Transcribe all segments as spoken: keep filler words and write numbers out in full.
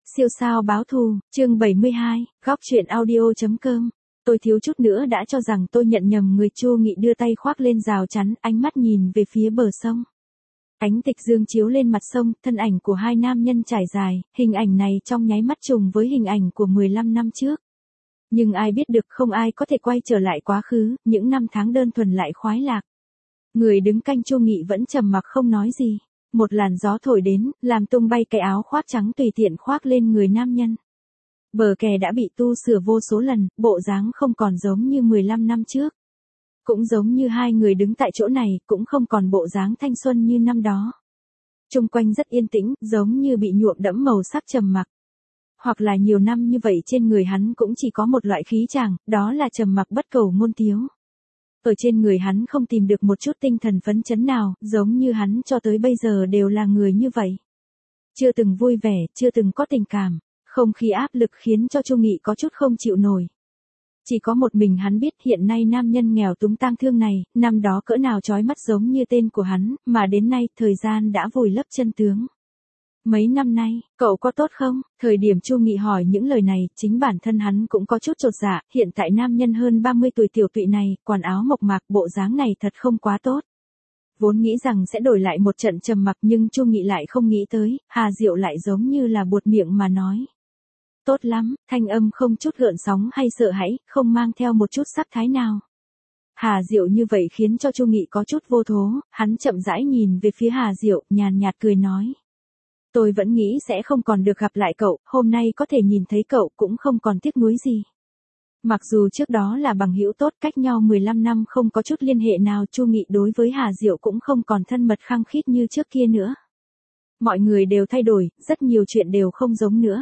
Siêu sao báo thù, chương bảy mươi hai, góc truyện audio.com. Tôi thiếu chút nữa đã cho rằng tôi nhận nhầm người. Chu Nghị đưa tay khoác lên rào chắn, ánh mắt nhìn về phía bờ sông. Ánh tịch dương chiếu lên mặt sông, thân ảnh của hai nam nhân trải dài, hình ảnh này trong nháy mắt trùng với hình ảnh của mười lăm năm trước. Nhưng ai biết được, không ai có thể quay trở lại quá khứ, những năm tháng đơn thuần lại khoái lạc. Người đứng cạnh Chu Nghị vẫn trầm mặc không nói gì. Một làn gió thổi đến, làm tung bay cái áo khoác trắng tùy tiện khoác lên người nam nhân. Bờ kè đã bị tu sửa vô số lần, bộ dáng không còn giống như mười lăm năm trước. Cũng giống như hai người đứng tại chỗ này, cũng không còn bộ dáng thanh xuân như năm đó. Chung quanh rất yên tĩnh, giống như bị nhuộm đẫm màu sắc trầm mặc. Hoặc là nhiều năm như vậy trên người hắn cũng chỉ có một loại khí chàng, đó là trầm mặc bất cầu ngôn tiếu. Ở trên người hắn không tìm được một chút tinh thần phấn chấn nào, giống như hắn cho tới bây giờ đều là người như vậy. Chưa từng vui vẻ, chưa từng có tình cảm, không khí áp lực khiến cho Chu Nghị có chút không chịu nổi. Chỉ có một mình hắn biết hiện nay nam nhân nghèo túng tang thương này, năm đó cỡ nào chói mắt giống như tên của hắn, mà đến nay thời gian đã vùi lấp chân tướng. Mấy năm nay, cậu có tốt không? Thời điểm Chu Nghị hỏi những lời này, chính bản thân hắn cũng có chút chột dạ, hiện tại nam nhân hơn ba mươi tuổi tiểu tụy này, quần áo mộc mạc, bộ dáng này thật không quá tốt. Vốn nghĩ rằng sẽ đổi lại một trận trầm mặc nhưng Chu Nghị lại không nghĩ tới, Hà Diệu lại giống như là buột miệng mà nói. Tốt lắm, thanh âm không chút gợn sóng hay sợ hãi, không mang theo một chút sắc thái nào. Hà Diệu như vậy khiến cho Chu Nghị có chút vô thố, hắn chậm rãi nhìn về phía Hà Diệu, nhàn nhạt cười nói. Tôi vẫn nghĩ sẽ không còn được gặp lại cậu, hôm nay có thể nhìn thấy cậu cũng không còn tiếc nuối gì. Mặc dù trước đó là bằng hữu tốt, cách nhau mười lăm năm không có chút liên hệ nào, Chu Nghị đối với Hà Diệu cũng không còn thân mật khăng khít như trước kia nữa. Mọi người đều thay đổi, rất nhiều chuyện đều không giống nữa.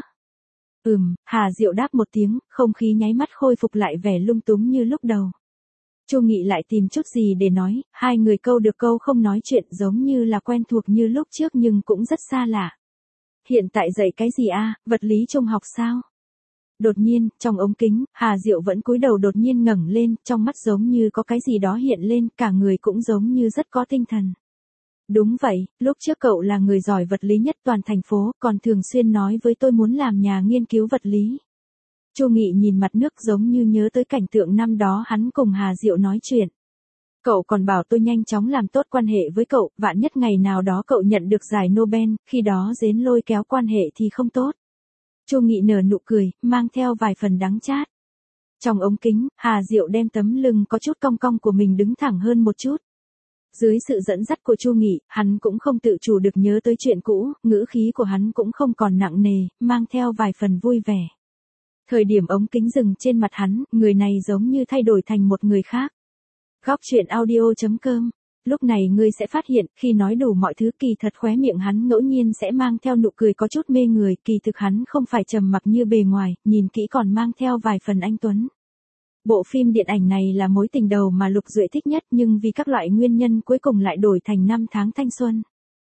Ừm, Hà Diệu đáp một tiếng, không khí nháy mắt khôi phục lại vẻ lung túng như lúc đầu. Chu Nghị lại tìm chút gì để nói, hai người câu được câu không nói chuyện giống như là quen thuộc như lúc trước nhưng cũng rất xa lạ. Hiện tại dạy cái gì a, vật lý trung học sao? Đột nhiên, trong ống kính, Hà Diệu vẫn cúi đầu đột nhiên ngẩng lên, trong mắt giống như có cái gì đó hiện lên, cả người cũng giống như rất có tinh thần. Đúng vậy, lúc trước cậu là người giỏi vật lý nhất toàn thành phố, còn thường xuyên nói với tôi muốn làm nhà nghiên cứu vật lý. Chu Nghị nhìn mặt nước giống như nhớ tới cảnh tượng năm đó hắn cùng Hà Diệu nói chuyện. Cậu còn bảo tôi nhanh chóng làm tốt quan hệ với cậu, vạn nhất ngày nào đó cậu nhận được giải Nobel, khi đó dến lôi kéo quan hệ thì không tốt. Chu Nghị nở nụ cười, mang theo vài phần đắng chát. Trong ống kính, Hà Diệu đem tấm lưng có chút cong cong của mình đứng thẳng hơn một chút. Dưới sự dẫn dắt của Chu Nghị, hắn cũng không tự chủ được nhớ tới chuyện cũ, ngữ khí của hắn cũng không còn nặng nề, mang theo vài phần vui vẻ. Thời điểm ống kính dừng trên mặt hắn, người này giống như thay đổi thành một người khác. Góc truyện audio.com. Lúc này ngươi sẽ phát hiện, khi nói đủ mọi thứ kỳ thật khóe miệng hắn ngẫu nhiên sẽ mang theo nụ cười có chút mê người, kỳ thực hắn không phải trầm mặc như bề ngoài, nhìn kỹ còn mang theo vài phần anh tuấn. Bộ phim điện ảnh này là mối tình đầu mà Lục Duệ thích nhất nhưng vì các loại nguyên nhân cuối cùng lại đổi thành năm tháng thanh xuân.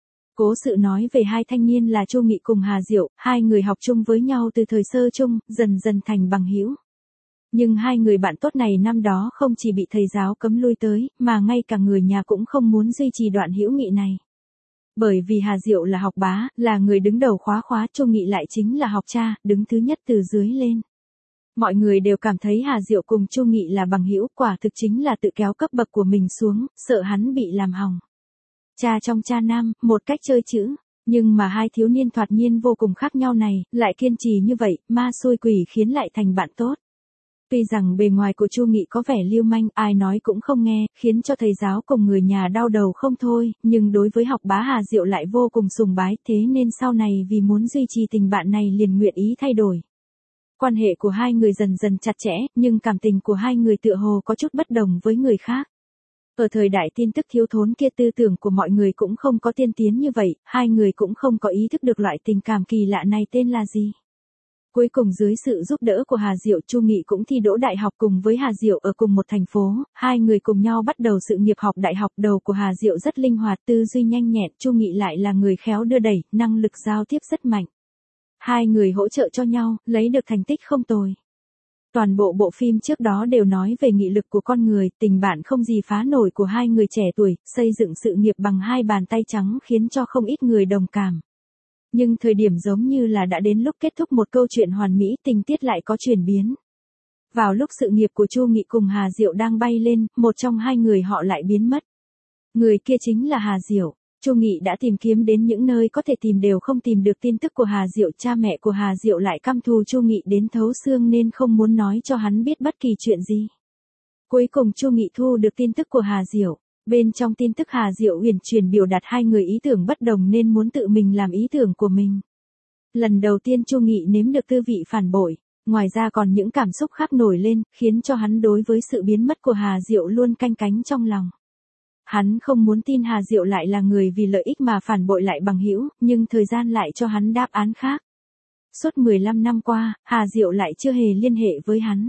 Cố sự nói về hai thanh niên là Chu Nghị cùng Hà Diệu, hai người học chung với nhau từ thời sơ chung, dần dần thành bằng hữu. Nhưng hai người bạn tốt này năm đó không chỉ bị thầy giáo cấm lui tới, mà ngay cả người nhà cũng không muốn duy trì đoạn hữu nghị này. Bởi vì Hà Diệu là học bá, là người đứng đầu khóa khóa, Chu Nghị lại chính là học cha, đứng thứ nhất từ dưới lên. Mọi người đều cảm thấy Hà Diệu cùng Chu Nghị là bằng hữu, quả thực chính là tự kéo cấp bậc của mình xuống, sợ hắn bị làm hỏng. Cha trong cha nam, một cách chơi chữ. Nhưng mà hai thiếu niên thoạt nhiên vô cùng khác nhau này, lại kiên trì như vậy, ma xui quỷ khiến lại thành bạn tốt. Tuy rằng bề ngoài của Chu Nghị có vẻ lưu manh, ai nói cũng không nghe, khiến cho thầy giáo cùng người nhà đau đầu không thôi, nhưng đối với học bá Hà Diệu lại vô cùng sùng bái, thế nên sau này vì muốn duy trì tình bạn này liền nguyện ý thay đổi. Quan hệ của hai người dần dần chặt chẽ, nhưng cảm tình của hai người tựa hồ có chút bất đồng với người khác. Ở thời đại tin tức thiếu thốn kia, tư tưởng của mọi người cũng không có tiên tiến như vậy, hai người cũng không có ý thức được loại tình cảm kỳ lạ này tên là gì. Cuối cùng dưới sự giúp đỡ của Hà Diệu, Chu Nghị cũng thi đỗ đại học cùng với Hà Diệu ở cùng một thành phố, hai người cùng nhau bắt đầu sự nghiệp học đại học. Đầu của Hà Diệu rất linh hoạt, tư duy nhanh nhẹn, Chu Nghị lại là người khéo đưa đẩy, năng lực giao tiếp rất mạnh. Hai người hỗ trợ cho nhau, lấy được thành tích không tồi. Toàn bộ bộ phim trước đó đều nói về nghị lực của con người, tình bạn không gì phá nổi của hai người trẻ tuổi, xây dựng sự nghiệp bằng hai bàn tay trắng khiến cho không ít người đồng cảm. Nhưng thời điểm giống như là đã đến lúc kết thúc một câu chuyện hoàn mỹ, tình tiết lại có chuyển biến. Vào lúc sự nghiệp của Chu Nghị cùng Hà Diệu đang bay lên, một trong hai người họ lại biến mất. Người kia chính là Hà Diệu. Chu Nghị đã tìm kiếm đến những nơi có thể tìm đều không tìm được tin tức của Hà Diệu, cha mẹ của Hà Diệu lại căm thù Chu Nghị đến thấu xương nên không muốn nói cho hắn biết bất kỳ chuyện gì. Cuối cùng Chu Nghị thu được tin tức của Hà Diệu. Bên trong tin tức Hà Diệu huyền truyền biểu đạt hai người ý tưởng bất đồng nên muốn tự mình làm ý tưởng của mình. Lần đầu tiên Chu Nghị nếm được tư vị phản bội, ngoài ra còn những cảm xúc khác nổi lên, khiến cho hắn đối với sự biến mất của Hà Diệu luôn canh cánh trong lòng. Hắn không muốn tin Hà Diệu lại là người vì lợi ích mà phản bội lại bằng hữu, nhưng thời gian lại cho hắn đáp án khác. Suốt mười lăm năm qua, Hà Diệu lại chưa hề liên hệ với hắn.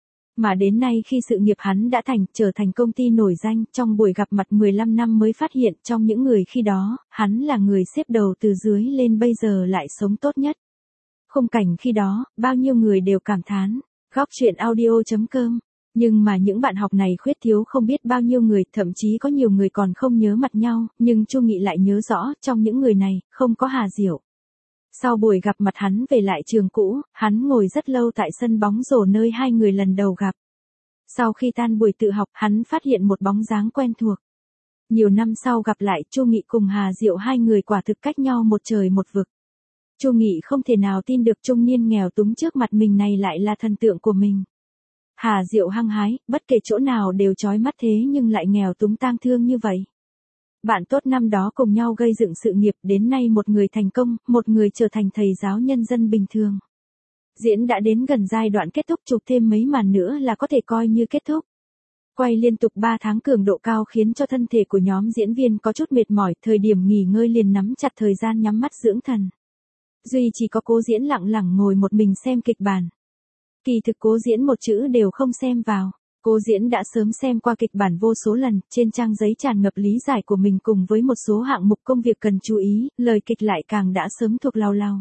Mà đến nay khi sự nghiệp hắn đã thành, trở thành công ty nổi danh, trong buổi gặp mặt mười lăm năm mới phát hiện trong những người khi đó, hắn là người xếp đầu từ dưới lên bây giờ lại sống tốt nhất. Khung cảnh khi đó, bao nhiêu người đều cảm thán, góc truyện audio chấm com. Nhưng mà những bạn học này khuyết thiếu không biết bao nhiêu người, thậm chí có nhiều người còn không nhớ mặt nhau, nhưng Chu Nghị lại nhớ rõ, trong những người này, không có Hà Diệu. Sau buổi gặp mặt hắn về lại trường cũ, hắn ngồi rất lâu tại sân bóng rổ nơi hai người lần đầu gặp. Sau khi tan buổi tự học, hắn phát hiện một bóng dáng quen thuộc. Nhiều năm sau gặp lại, Chu Nghị cùng Hà Diệu hai người quả thực cách nhau một trời một vực. Chu Nghị không thể nào tin được trung niên nghèo túng trước mặt mình này lại là thần tượng của mình. Hà Diệu hăng hái, bất kể chỗ nào đều chói mắt thế nhưng lại nghèo túng tang thương như vậy. Bạn tốt năm đó cùng nhau gây dựng sự nghiệp, đến nay một người thành công, một người trở thành thầy giáo nhân dân bình thường. Diễn đã đến gần giai đoạn kết thúc, chụp thêm mấy màn nữa là có thể coi như kết thúc. Quay liên tục ba tháng cường độ cao khiến cho thân thể của nhóm diễn viên có chút mệt mỏi, thời điểm nghỉ ngơi liền nắm chặt thời gian nhắm mắt dưỡng thần. Duy chỉ có Cố Diễn lặng lặng ngồi một mình xem kịch bản. Kỳ thực Cố Diễn một chữ đều không xem vào. Cố Diễn đã sớm xem qua kịch bản vô số lần, trên trang giấy tràn ngập lý giải của mình cùng với một số hạng mục công việc cần chú ý, lời kịch lại càng đã sớm thuộc lao lao.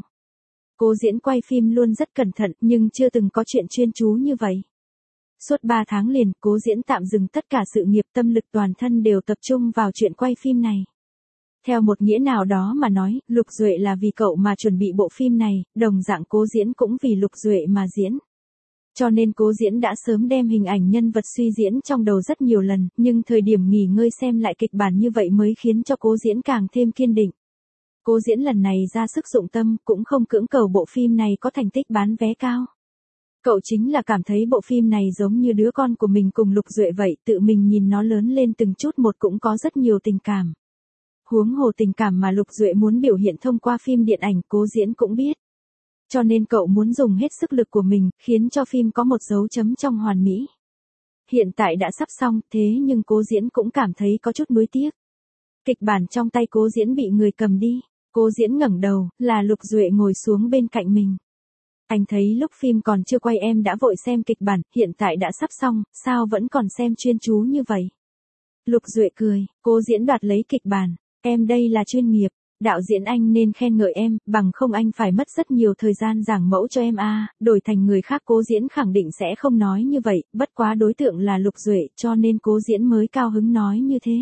Cố Diễn quay phim luôn rất cẩn thận nhưng chưa từng có chuyện chuyên chú như vậy. Suốt ba tháng liền, Cố Diễn tạm dừng tất cả sự nghiệp, tâm lực toàn thân đều tập trung vào chuyện quay phim này. Theo một nghĩa nào đó mà nói, Lục Duệ là vì cậu mà chuẩn bị bộ phim này, đồng dạng Cố Diễn cũng vì Lục Duệ mà diễn. Cho nên Cố Diễn đã sớm đem hình ảnh nhân vật suy diễn trong đầu rất nhiều lần, nhưng thời điểm nghỉ ngơi xem lại kịch bản như vậy mới khiến cho Cố Diễn càng thêm kiên định. Cố Diễn lần này ra sức dụng tâm, cũng không cưỡng cầu bộ phim này có thành tích bán vé cao. Cậu chính là cảm thấy bộ phim này giống như đứa con của mình cùng Lục Duệ vậy, tự mình nhìn nó lớn lên từng chút một cũng có rất nhiều tình cảm. Huống hồ tình cảm mà Lục Duệ muốn biểu hiện thông qua phim điện ảnh, Cố Diễn cũng biết. Cho nên cậu muốn dùng hết sức lực của mình, khiến cho phim có một dấu chấm trong hoàn mỹ. Hiện tại đã sắp xong, thế nhưng Cố Diễn cũng cảm thấy có chút nuối tiếc. Kịch bản trong tay Cố Diễn bị người cầm đi. Cố Diễn ngẩng đầu, là Lục Duệ ngồi xuống bên cạnh mình. Anh thấy lúc phim còn chưa quay em đã vội xem kịch bản, hiện tại đã sắp xong, sao vẫn còn xem chuyên chú như vậy? Lục Duệ cười, Cố Diễn đoạt lấy kịch bản. Em đây là chuyên nghiệp. Đạo diễn anh nên khen ngợi em, bằng không anh phải mất rất nhiều thời gian giảng mẫu cho em a. À, đổi thành người khác Cố Diễn khẳng định sẽ không nói như vậy, bất quá đối tượng là Lục Duệ cho nên Cố Diễn mới cao hứng nói như thế.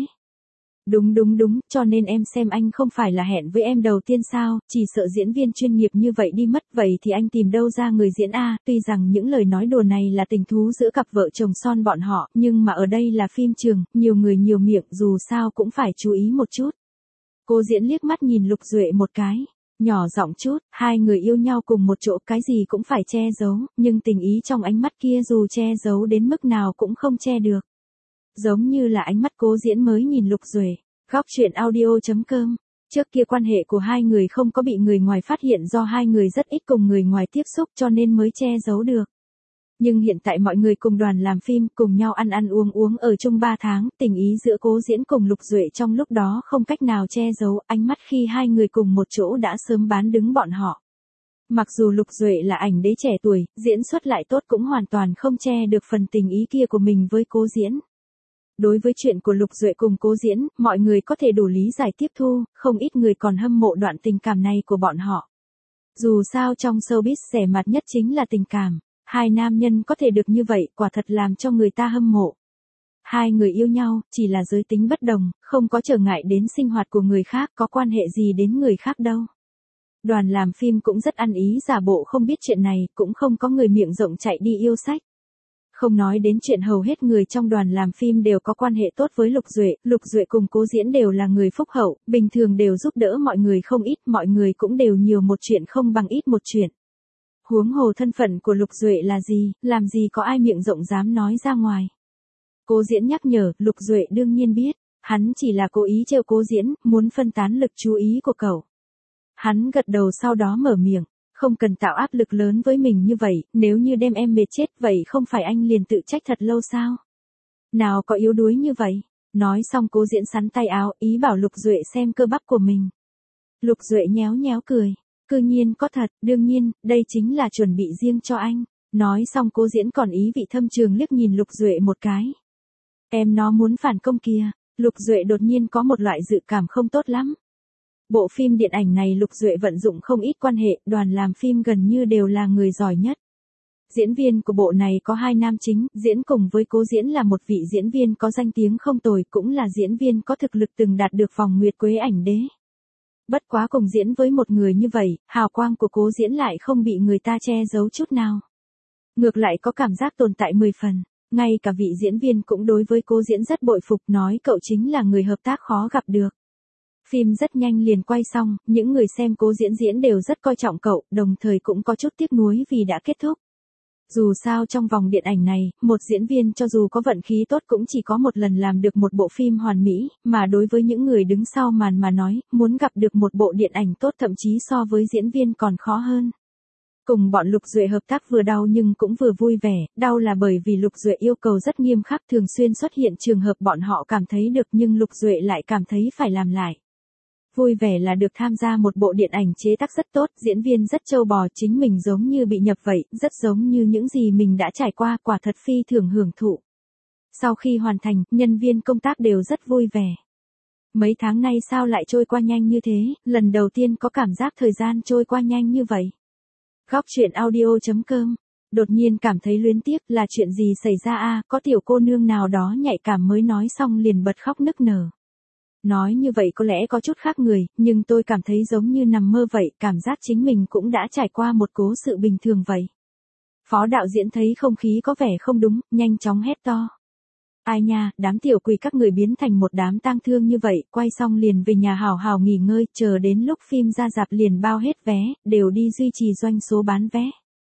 Đúng đúng đúng, cho nên em xem anh không phải là hẹn với em đầu tiên sao, chỉ sợ diễn viên chuyên nghiệp như vậy đi mất, vậy thì anh tìm đâu ra người diễn a? Tuy rằng những lời nói đùa này là tình thú giữa cặp vợ chồng son bọn họ, nhưng mà ở đây là phim trường, nhiều người nhiều miệng, dù sao cũng phải chú ý một chút. Cố Diễn liếc mắt nhìn Lục Duệ một cái, nhỏ giọng chút, hai người yêu nhau cùng một chỗ cái gì cũng phải che giấu, nhưng tình ý trong ánh mắt kia dù che giấu đến mức nào cũng không che được. Giống như là ánh mắt Cố Diễn mới nhìn Lục Duệ. Góc truyện audio chấm com. Trước kia quan hệ của hai người không có bị người ngoài phát hiện do hai người rất ít cùng người ngoài tiếp xúc cho nên mới che giấu được. Nhưng hiện tại mọi người cùng đoàn làm phim, cùng nhau ăn ăn uống uống ở chung ba tháng, tình ý giữa Cố Diễn cùng Lục Duệ trong lúc đó không cách nào che giấu, ánh mắt khi hai người cùng một chỗ đã sớm bán đứng bọn họ. Mặc dù Lục Duệ là ảnh đế trẻ tuổi, diễn xuất lại tốt cũng hoàn toàn không che được phần tình ý kia của mình với Cố Diễn. Đối với chuyện của Lục Duệ cùng Cố Diễn, mọi người có thể đủ lý giải tiếp thu, không ít người còn hâm mộ đoạn tình cảm này của bọn họ. Dù sao trong showbiz rẻ mạt nhất chính là tình cảm. Hai nam nhân có thể được như vậy, quả thật làm cho người ta hâm mộ. Hai người yêu nhau, chỉ là giới tính bất đồng, không có trở ngại đến sinh hoạt của người khác, có quan hệ gì đến người khác đâu. Đoàn làm phim cũng rất ăn ý giả bộ không biết chuyện này, cũng không có người miệng rộng chạy đi yêu sách. Không nói đến chuyện hầu hết người trong đoàn làm phim đều có quan hệ tốt với Lục Duệ, Lục Duệ cùng Cố Diễn đều là người phúc hậu, bình thường đều giúp đỡ mọi người không ít, mọi người cũng đều nhiều một chuyện không bằng ít một chuyện. Huống hồ thân phận của Lục Duệ là gì, làm gì có ai miệng rộng dám nói ra ngoài. Cố Diễn nhắc nhở, Lục Duệ đương nhiên biết, hắn chỉ là cố ý trêu Cố Diễn, muốn phân tán lực chú ý của cậu. Hắn gật đầu sau đó mở miệng, không cần tạo áp lực lớn với mình như vậy, nếu như đem em mệt chết vậy không phải anh liền tự trách thật lâu sao? Nào có yếu đuối như vậy? Nói xong Cố Diễn sắn tay áo, ý bảo Lục Duệ xem cơ bắp của mình. Lục Duệ nhéo nhéo cười, cư nhiên có thật, đương nhiên, đây chính là chuẩn bị riêng cho anh. Nói xong Cố Diễn còn ý vị thâm trường liếc nhìn Lục Duệ một cái. Em nó muốn phản công kìa. Lục Duệ đột nhiên có một loại dự cảm không tốt lắm. Bộ phim điện ảnh này Lục Duệ vận dụng không ít quan hệ, đoàn làm phim gần như đều là người giỏi nhất. Diễn viên của bộ này có hai nam chính, diễn cùng với Cố Diễn là một vị diễn viên có danh tiếng không tồi, cũng là diễn viên có thực lực từng đạt được vòng Nguyệt Quế ảnh đế. Bất quá cùng diễn với một người như vậy, hào quang của Cố Diễn lại không bị người ta che giấu chút nào. Ngược lại có cảm giác tồn tại mười phần. Ngay cả vị diễn viên cũng đối với Cố Diễn rất bội phục, nói cậu chính là người hợp tác khó gặp được. Phim rất nhanh liền quay xong, những người xem Cố Diễn diễn đều rất coi trọng cậu, đồng thời cũng có chút tiếc nuối vì đã kết thúc. Dù sao trong vòng điện ảnh này, một diễn viên cho dù có vận khí tốt cũng chỉ có một lần làm được một bộ phim hoàn mỹ, mà đối với những người đứng sau màn mà nói, muốn gặp được một bộ điện ảnh tốt thậm chí so với diễn viên còn khó hơn. Cùng bọn Lục Duệ hợp tác vừa đau nhưng cũng vừa vui vẻ, đau là bởi vì Lục Duệ yêu cầu rất nghiêm khắc, thường xuyên xuất hiện trường hợp bọn họ cảm thấy được nhưng Lục Duệ lại cảm thấy phải làm lại. Vui vẻ là được tham gia một bộ điện ảnh chế tác rất tốt, diễn viên rất trâu bò, chính mình giống như bị nhập vậy, rất giống như những gì mình đã trải qua, quả thật phi thường hưởng thụ. Sau khi hoàn thành, nhân viên công tác đều rất vui vẻ. Mấy tháng nay sao lại trôi qua nhanh như thế, lần đầu tiên có cảm giác thời gian trôi qua nhanh như vậy. Góc truyện audio chấm com. Đột nhiên cảm thấy luyến tiếc, là chuyện gì xảy ra a? Có tiểu cô nương nào đó nhạy cảm mới nói xong liền bật khóc nức nở. Nói như vậy có lẽ có chút khác người, nhưng tôi cảm thấy giống như nằm mơ vậy, cảm giác chính mình cũng đã trải qua một cố sự bình thường vậy. Phó đạo diễn thấy không khí có vẻ không đúng, nhanh chóng hét to. Ai nha, đám tiểu quỷ các người biến thành một đám tang thương như vậy, quay xong liền về nhà hào hào nghỉ ngơi, chờ đến lúc phim ra rạp liền bao hết vé, đều đi duy trì doanh số bán vé.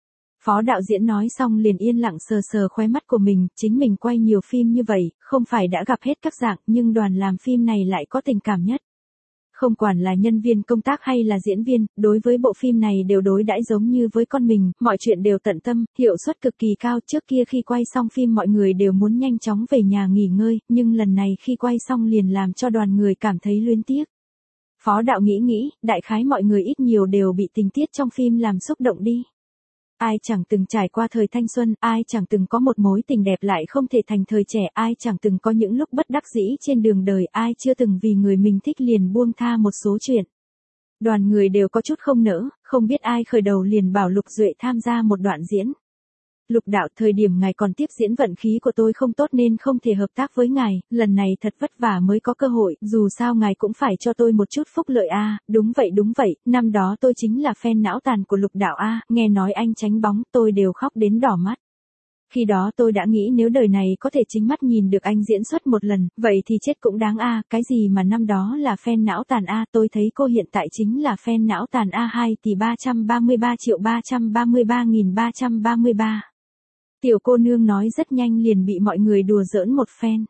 Phó đạo diễn nói xong liền yên lặng sờ sờ khóe mắt của mình, chính mình quay nhiều phim như vậy, không phải đã gặp hết các dạng, nhưng đoàn làm phim này lại có tình cảm nhất. Không quản là nhân viên công tác hay là diễn viên, đối với bộ phim này đều đối đãi giống như với con mình, mọi chuyện đều tận tâm, hiệu suất cực kỳ cao. Trước kia khi quay xong phim mọi người đều muốn nhanh chóng về nhà nghỉ ngơi, nhưng lần này khi quay xong liền làm cho đoàn người cảm thấy luyến tiếc. Phó đạo nghĩ nghĩ, đại khái mọi người ít nhiều đều bị tình tiết trong phim làm xúc động đi. Ai chẳng từng trải qua thời thanh xuân, ai chẳng từng có một mối tình đẹp lại không thể thành thời trẻ, ai chẳng từng có những lúc bất đắc dĩ trên đường đời, ai chưa từng vì người mình thích liền buông tha một số chuyện. Đoàn người đều có chút không nỡ, không biết ai khởi đầu liền bảo Lục Duệ tham gia một đoạn diễn. Lục đạo, thời điểm ngài còn tiếp diễn vận khí của tôi không tốt nên không thể hợp tác với ngài, lần này thật vất vả mới có cơ hội, dù sao ngài cũng phải cho tôi một chút phúc lợi a. À, đúng vậy đúng vậy, năm đó tôi chính là fan não tàn của Lục đạo a, à, nghe nói anh tránh bóng, tôi đều khóc đến đỏ mắt. Khi đó tôi đã nghĩ nếu đời này có thể chính mắt nhìn được anh diễn xuất một lần, vậy thì chết cũng đáng a, à, cái gì mà năm đó là fan não tàn a, à, tôi thấy cô hiện tại chính là fan não tàn a, hai tỷ ba trăm ba mươi ba triệu ba trăm ba mươi ba nghìn ba trăm ba mươi ba. Tiểu cô nương nói rất nhanh liền bị mọi người đùa giỡn một phen.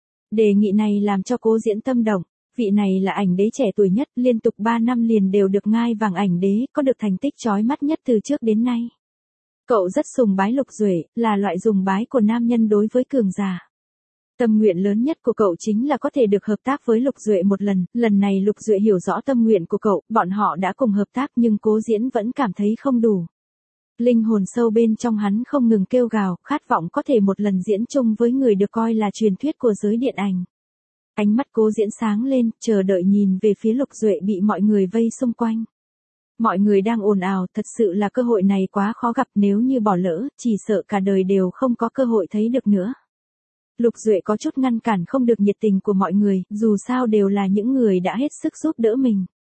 Đề nghị này làm cho Cố Diễn tâm động, vị này là ảnh đế trẻ tuổi nhất, liên tục ba năm liền đều được ngai vàng ảnh đế, có được thành tích chói mắt nhất từ trước đến nay. Cậu rất sùng bái Lục Duệ, là loại sùng bái của nam nhân đối với cường giả. Tâm nguyện lớn nhất của cậu chính là có thể được hợp tác với Lục Duệ một lần, lần này Lục Duệ hiểu rõ tâm nguyện của cậu, bọn họ đã cùng hợp tác nhưng Cố Diễn vẫn cảm thấy không đủ. Linh hồn sâu bên trong hắn không ngừng kêu gào, khát vọng có thể một lần diễn chung với người được coi là truyền thuyết của giới điện ảnh. Ánh mắt Cố Diễn sáng lên, chờ đợi nhìn về phía Lục Duệ bị mọi người vây xung quanh. Mọi người đang ồn ào, thật sự là cơ hội này quá khó gặp, nếu như bỏ lỡ, chỉ sợ cả đời đều không có cơ hội thấy được nữa. Lục Duệ có chút ngăn cản không được nhiệt tình của mọi người, dù sao đều là những người đã hết sức giúp đỡ mình.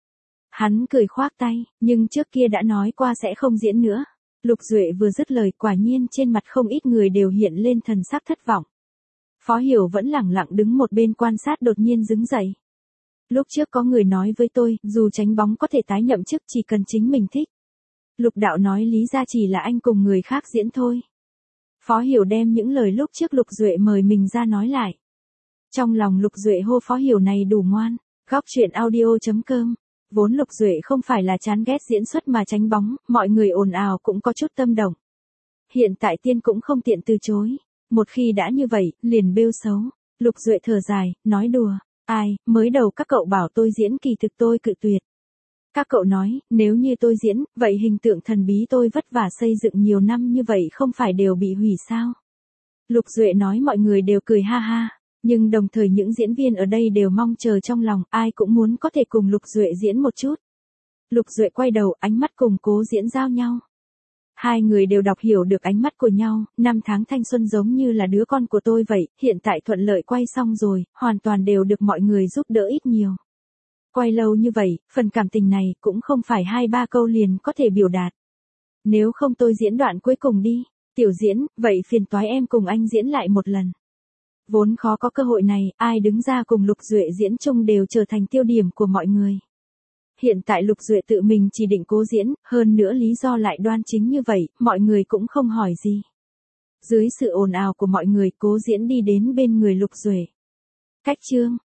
Hắn cười khoác tay, nhưng trước kia đã nói qua sẽ không diễn nữa. Lục Duệ vừa dứt lời, quả nhiên trên mặt không ít người đều hiện lên thần sắc thất vọng. Phó Hiểu vẫn lẳng lặng đứng một bên quan sát đột nhiên đứng dậy. Lúc trước có người nói với tôi, dù Chánh Bóng có thể tái nhậm chức chỉ cần chính mình thích. Lục đạo nói lý ra chỉ là anh cùng người khác diễn thôi. Phó Hiểu đem những lời lúc trước Lục Duệ mời mình ra nói lại. Trong lòng Lục Duệ hô Phó Hiểu này đủ ngoan. Góc truyện audio chấm com. Vốn Lục Duệ không phải là chán ghét diễn xuất mà Chánh Bóng, mọi người ồn ào cũng có chút tâm động. Hiện tại tiên cũng không tiện từ chối. Một khi đã như vậy, liền bêu xấu. Lục Duệ thở dài, nói đùa. Ai, mới đầu các cậu bảo tôi diễn kỳ thực tôi cự tuyệt. Các cậu nói, nếu như tôi diễn, vậy hình tượng thần bí tôi vất vả xây dựng nhiều năm như vậy không phải đều bị hủy sao? Lục Duệ nói mọi người đều cười ha ha, nhưng đồng thời những diễn viên ở đây đều mong chờ trong lòng, ai cũng muốn có thể cùng Lục Duệ diễn một chút. Lục Duệ quay đầu, ánh mắt cùng Cố Diễn giao nhau. Hai người đều đọc hiểu được ánh mắt của nhau, năm tháng thanh xuân giống như là đứa con của tôi vậy, hiện tại thuận lợi quay xong rồi, hoàn toàn đều được mọi người giúp đỡ ít nhiều. Quay lâu như vậy, phần cảm tình này cũng không phải hai ba câu liền có thể biểu đạt. Nếu không tôi diễn đoạn cuối cùng đi. Tiểu Diễn, vậy phiền toái em cùng anh diễn lại một lần. Vốn khó có cơ hội này, ai đứng ra cùng Lục Duệ diễn chung đều trở thành tiêu điểm của mọi người. Hiện tại Lục Duệ tự mình chỉ định Cố Diễn, hơn nữa lý do lại đoan chính như vậy, mọi người cũng không hỏi gì. Dưới sự ồn ào của mọi người, Cố Diễn đi đến bên người Lục Duệ. Cách chương.